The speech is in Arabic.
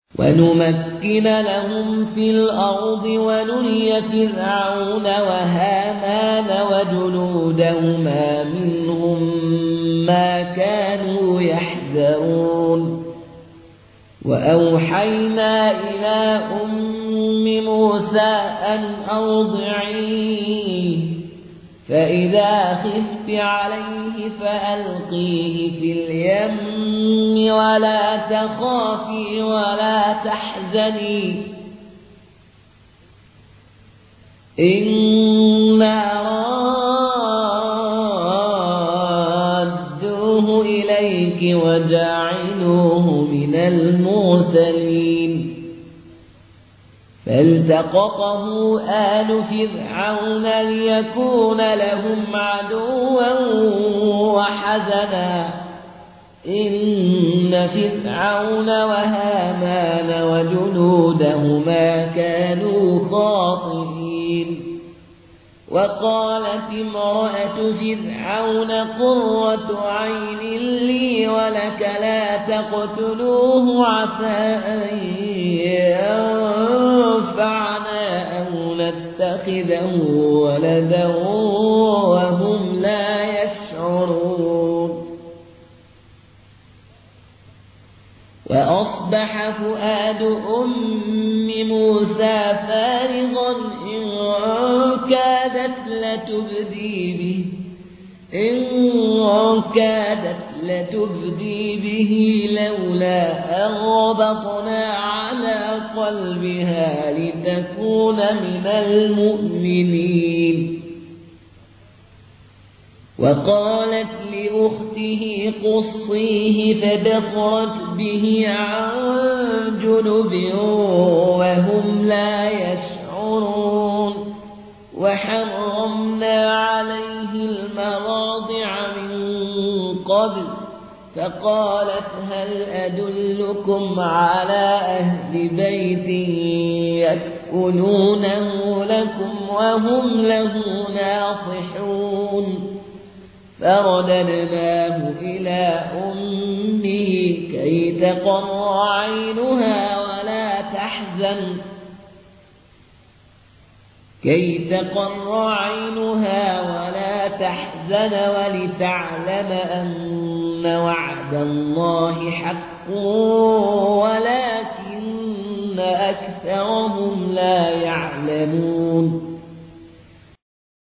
ونمكن لهم في الأرض ونري فرعون وهامان وجنودهما منهم ما كانوا يحذرون وأوحينا إلى أم موسى أن أرضعيه فإذا خفت عليه فألقيه في اليم ولا تخافي ولا تحزني إنا رادوه إليك وجاعلوه من المرسلين فالتقطه آل فرعون ليكون لهم عدوا وحزنا إن فرعون وهامان وجنودهما كانوا خاطئين وقالت امرأة فرعون قرة عين لي ولك لا تقتلوه عسى أن ينفعنا أو نتخذه ولدا وهم لا يشعرون وأصبح فؤاد أم موسى فارغا إن كادت لتبدي به لولا أن ربطنا على قلبها لتكون من المؤمنين وقالت لأخته قصيه فبصرت به عن جنب وهم لا يشعرون وحرمنا عليه المراضع من قبل فقالت هل أدلكم على أهل بيت يكفلونه لكم وهم له ناصحون فرددناه إلى أمه كي تقر عينها ولا تحزن ولتعلم أن وعد الله حق ولكن أكثرهم لا يعلمون